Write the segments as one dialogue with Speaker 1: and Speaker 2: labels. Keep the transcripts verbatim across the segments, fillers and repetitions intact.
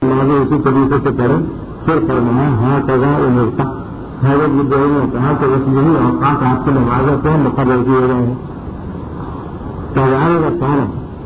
Speaker 1: لہٰذا اسی طریقے سے کریں. پھر فرمایا ہاں کگا امرتا حضرت ابراہیم نے کہا کہ بس یہی اوقات آپ کی نمازوں پہ مقرر کیے گئے ہیں. تیار کا سارا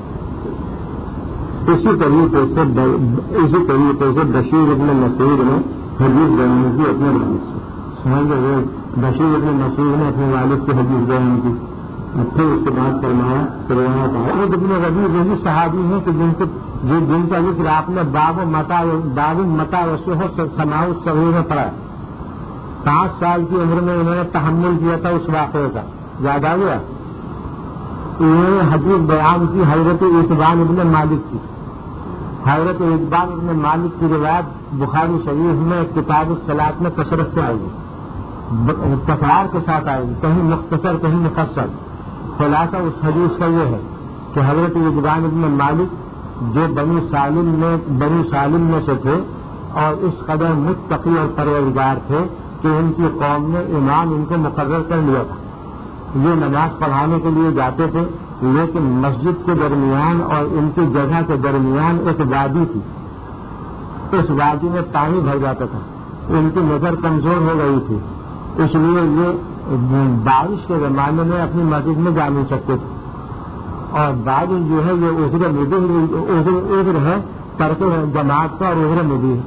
Speaker 1: اسی طریقے سے اسی طریقے سے بشیر ابن مسعود نے حدیث بیان کی اپنے والد سے. سمجھ گئے بشیر ابن مسعود نے اپنے والد سے حدیث بیان کی. پھر اس کے بعد فرمایا کہ حضرت ابن ربیع وہی صحابی ہیں کہ جن کو جن کا ذکر آپ نے باب متا باب متا وسو سماؤ صغیر میں پڑھا. پانچ سال کی عمر میں انہوں نے تحمل کیا تھا اس واقعے کا. یاد آ گیا. انہوں نے حدیث بیان کی حضرت اقبال ابن مالک کی. حضرت اقبال ابن مالک کی روایت بخاری شریف میں کتاب الصلاۃ میں کثرت سے آئے گی, تکرار کے ساتھ آئے گی, کہیں مختصر کہیں مفصل. خلاصہ اس حدیث کا یہ ہے کہ حضرت اقبال ابن مالک جو بنی سالم میں بنی سالم میں سے تھے اور اس قدر متقی اور پرہیزگار تھے کہ ان کی قوم نے امام ان کو مقرر کر لیا تھا. یہ نماز پڑھانے کے لیے جاتے تھے, لیکن مسجد کے درمیان اور ان کی جگہ کے درمیان ایک وادی تھی. اس وادی میں پانی بھر جاتا تھا. ان کی نظر کمزور ہو گئی تھی, اس لیے یہ بارش کے زمانے میں اپنی مسجد میں جا نہیں سکتے تھے. اور بارش جو ہے یہ عذر مدیر عذر ہے ترک جماعت کا اور عذر مدیر.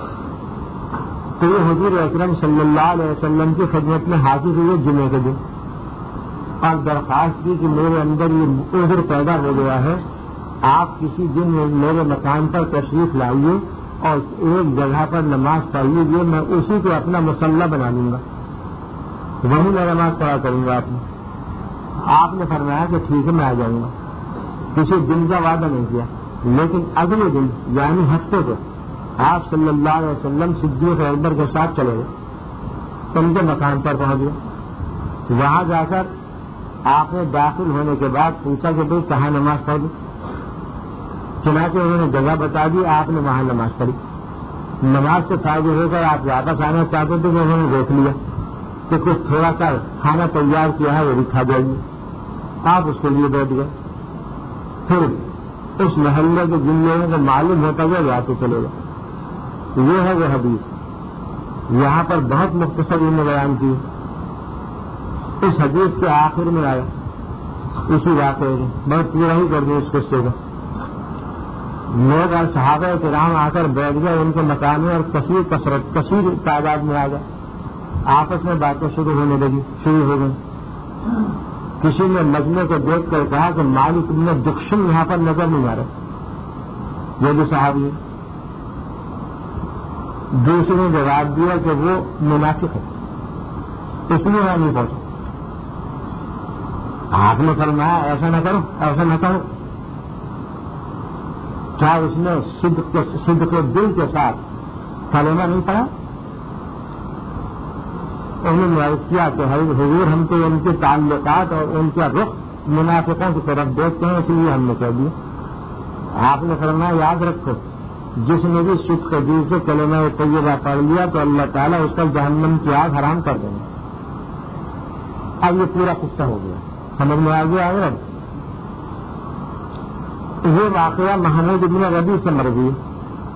Speaker 1: تو یہ حضور اکرم صلی اللہ علیہ وسلم کی خدمت میں حاضر ہوئے جمعے کے دن اور درخواست کی کہ میرے اندر یہ عذر پیدا ہو گیا ہے, آپ کسی دن میرے مکان پر تشریف لائیے اور ایک جگہ پر نماز پڑھ لیجیے, میں اسی کو اپنا مسلح بنا لوں گا, وہیں میں نماز پڑھا کروں گا. آپ نے آپ نے فرمایا کہ ٹھیک ہے میں آ جاؤں گا. کسی دن کا وعدہ نہیں کیا, لیکن اگلے دن یعنی ہفتے کو آپ صلی اللہ علیہ وسلم صدیق اکبر کے ساتھ چلے گئے. ان کے مکان پر پہنچ گئے. وہاں جا کر آپ نے داخل ہونے کے بعد پوچھا کہ بھائی کہاں نماز پڑھ دوں. چنانچہ انہوں نے جگہ بتا دی, آپ نے وہاں نماز پڑھی. نماز سے فائدے ہو کر آپ واپس آنا چاہتے تھے کہ انہوں نے دیکھ لیا کہ کچھ تھوڑا سا کھانا تیار کیا ہے وہ بھی کھا جائیے. آپ اس کے لیے بیٹھ گئے. پھر اس محلے کے جن لوگوں کو معلوم ہوتا گیا جاتے چلے گئے. یہ ہے وہ حدیث. یہاں پر بہت مختصر انہوں نے بیان کی. اس حدیث کے آخر میں آیا اسی واقعے میں بہت پورا ہی کر دیں اس قصے کو. لوگ اور صحابہ کرام آ کر بیٹھ گئے ان کے مکانوں اور کثیر کثرت کثیر تعداد میں آ گئے. آپس میں باتیں شروع ہونے لگی شروع ہو گئی. کسی نے مجمع کو دیکھ کر کہا کہ مالک ابن دخشم یہاں پر نظر نہیں آ رہے, یہ بھی صحابی ہے. دوسرے نے جواب دیا کہ وہ منافق ہے, اس لیے وہاں نہیں پہنچا. آپ نے فرمایا ایسا نہ کرو ایسا نہ کرو. کیا اس نے صدق صدق دل کے ساتھ کلمہ نہیں پڑھا؟ انہوں نے عرض کیا کہ حضور ہم تو ان کے تعلقات اور ان کا رخ منافقوں کی طرف دیکھتے ہیں, اس لیے ہم نے کہہ دیا. آپ نے فرمایا یاد رکھو جس نے بھی صدق دل سے کلمہ طیبہ پڑھ لیا تو اللہ تعالیٰ اس پر جہنم کی آگ حرام کر دیں گے. اب یہ پورا قصہ ہو گیا, سمجھ میں آ گیا. اب یہ واقعہ محمود ابن ربیع سے مروی ہے.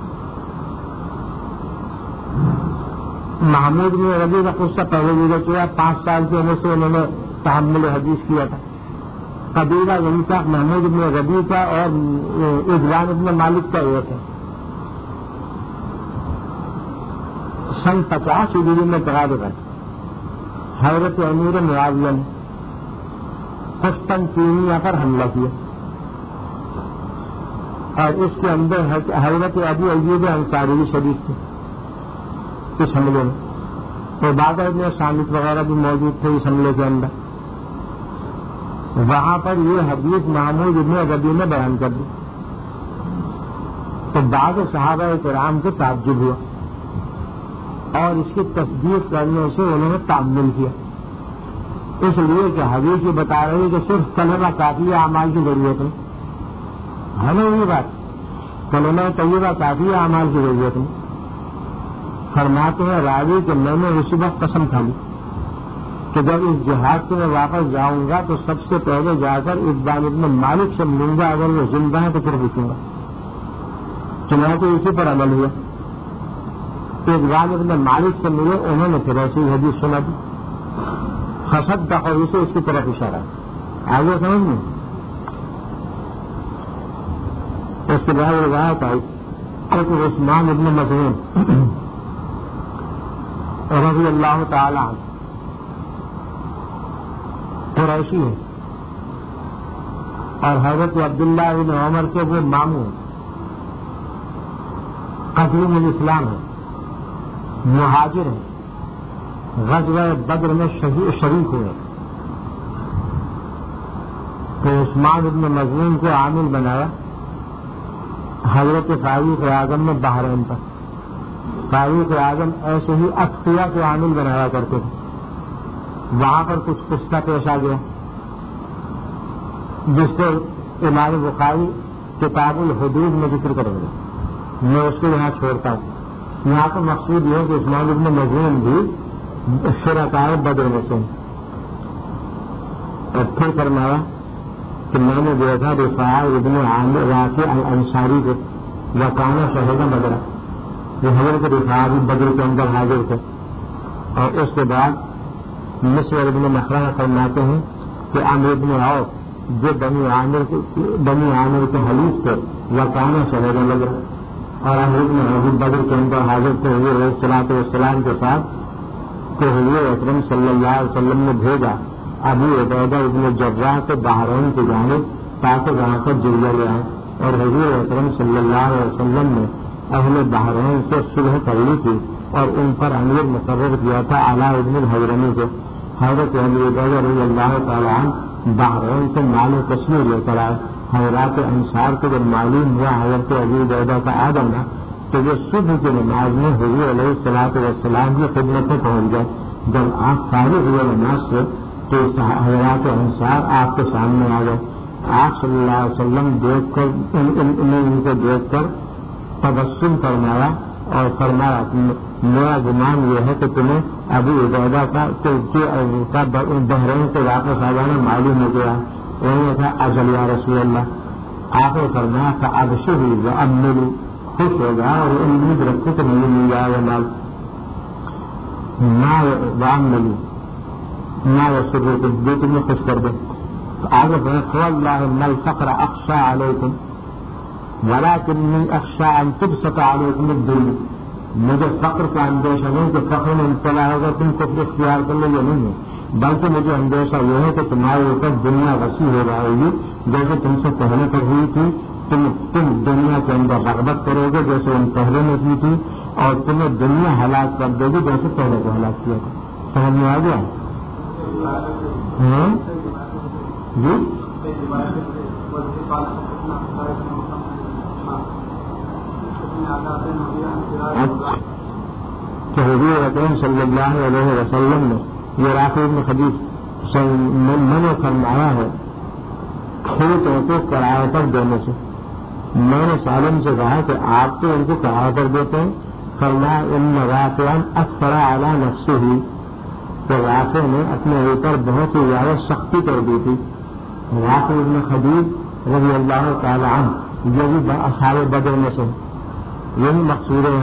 Speaker 1: محمود بن ربیع کا قصہ پہلے بھی کیا. پانچ سال کی عمر سے انہوں نے تحمل حدیث کیا تھا. قبیلہ ان کا محمود بن ربیع کا اور اقبال ابن مالک کا ایک ہے. سن پچاس ہجری میں تقریباً حضرت امیر معاویہ نے قسطنطینیہ پر حملہ کیا اور اس کے اندر حضرت ابو ایوب انصاری بھی شریک تھے اس حملے میں. تو بعد میں شامت وغیرہ بھی موجود تھے اس حملے کے اندر. وہاں پر یہ حدیث محمود ابن ربیع نے بیان کر دی تو بعض صحابہ کرام کو تعجب ہوا اور اس کی تصدیق کرنے سے انہوں نے تعمل کیا. اس لیے کہ حدیث یہ بتا رہی ہے کہ صرف کلمہ کافی ہے, اعمال کی ضرورت نہیں ہے. نا یہ بات کلمہ طیبہ کافی ہے, اعمال کی ضرورت نہیں. فرماتے ہیں راوی کہ میں نے اسی وقت قسم کھا لی کہ جب اس جہاد سے میں واپس جاؤں گا تو سب سے پہلے جا کر اقبال ابن مالک سے ملوں گا, اگر وہ زندہ ہے تو پھر پوچھوں گا چنانچہ اسی پر عمل ہوا. ایک غالب نے مالک سے ملے, انہوں نے پھر ایسی حدیث سنا دی. حسد دخل سے اس کی طرف اشارہ آگے سمجھ میں. اس کے بعد روایت آئی کہ عثمان ابن مظعون رضی اللہ تعالی عنہ قریشی ہے اور حضرت عبداللہ بن عمر کے وہ ماموں قدیم الاسلام ہے, مہاجر ہیں, غزوہ بدر میں شریک ہوئے. تو عثمان ابن مظعون کو عامل بنایا حضرت فاروق اعظم نے بحرین پر. فاروق اعظم ایسے ہی اختیار کو عامل بنایا کرتے تھے. وہاں پر کچھ قصہ پیش آ گیا جس کو امام بخاری کتاب الحدود میں ذکر کریں گے. میں اس کو یہاں چھوڑتا ہوں. یہاں کا مقصود یہ ہے کہ عثمان ابن مظعون بھی شرکائے بدر میں سے. اور پھر فرمایا کہ میں نے دیکھا رفاع ابن عامر رافع الانصاری کو وکانا شہیدہ بدر. یہ حضرت رفاع بھی بدر کے اندر حاضر تھے. اور اس کے بعد مسور ابن مخرمہ فرماتے ہیں کہ عمرو ابن عوف جو بنی عامر بنی عامر کے حلیف تھے وکانا شہیدہ بدر, اور عمرو ابن عوف بدر کے اندر حاضر تھے حضور علیہ الصلوۃ والسلام کے ساتھ. کہ حضور اکرم صلی اللہ علیہ وسلم نے بھیجا ابو عبیدہ ابن جراح کے بحرین کی جانب تاکہ وہاں پر جزیہ لے آئے. اور حضور اکرم صلی اللہ علیہ وسلم نے اہل بحرین سے صلح کر لی تھی اور ان پر امیر مقرر کیا تھا علاء ابن الحضرمی کو. حضرت ابو عبیدہ رضی اللہ تعالیٰ عنہ بحرین سے مال و کشمیر لے کر آئے. حضرات انصار کو جب معلوم ہوا حضرت ابو عبیدہ کا آ جانا تو وہ صبح کی نماز میں حضور علیہ الصلوۃ والسلام کی خدمت میں پہنچ گئے. جب آپ فارغ ہوئے نماز سے تو حضرات انصار آپ کے سامنے آ گئے. آپ صلی اللہ علیہ وسلم دیکھ کر انہیں ان کو دیکھ کر تبسم فرمایا اور فرمایا میرا گمان یہ ہے کہ تمہیں ابو عبیدہ کا بحرین سے واپس آ جانا معلوم ہو گیا. انہوں نے کہا اجل یا رسول اللہ. آپ نے فرمایا کہ ابشری واملوا, خوش ہو گیا اور امید رکھو کہ مجھے مل جائے گا مال. نہ واملوا نہ رسول کو جو تمہیں خوش کر دے. آگے بڑھے اللہ ان الفقر اخشى علیکم ولکنی اخشى ان تبسط علیکم الدنیا. مجھے فقر کا اندیشہ نہیں کہ فقر میں مبتلا ہوگا تم کو اختیار کر لو, یہ نہیں ہے, بلکہ مجھے اندیشہ یہ ہے کہ تمہارے اوپر دنیا وسیع ہو جائے گی جیسے تم سے پہلے تک ہوئی تھی. تم تم دنیا کے اندر رغبت کرو گے جیسے ان پہلے میں کی تھی, اور تمہیں دنیا ہلاک کر دے گی جیسے پہلے کو ہلاک کیا تھا. سمجھ میں آ گیا؟ جی کہ حضور اکرم صلی اللہ علیہ وسلم نے یہ رافع بن خدیج منع فرمایا ہے کھیتوں کو کرایہ پر دینے سے. میں نے سالم سے کہا کہ آپ تو ان کو کرایہ پر دیتے ہیں. فرمایا ان رافعا اثر علی نفسہ, تو رافع نے اپنے اوپر بہت ہی زیادہ سختی کر دی تھی. رافع بن خدیج رضی اللہ تعالی عنہ یہ بھی اصحاب بدر میں سے, یہی مقصود ہے.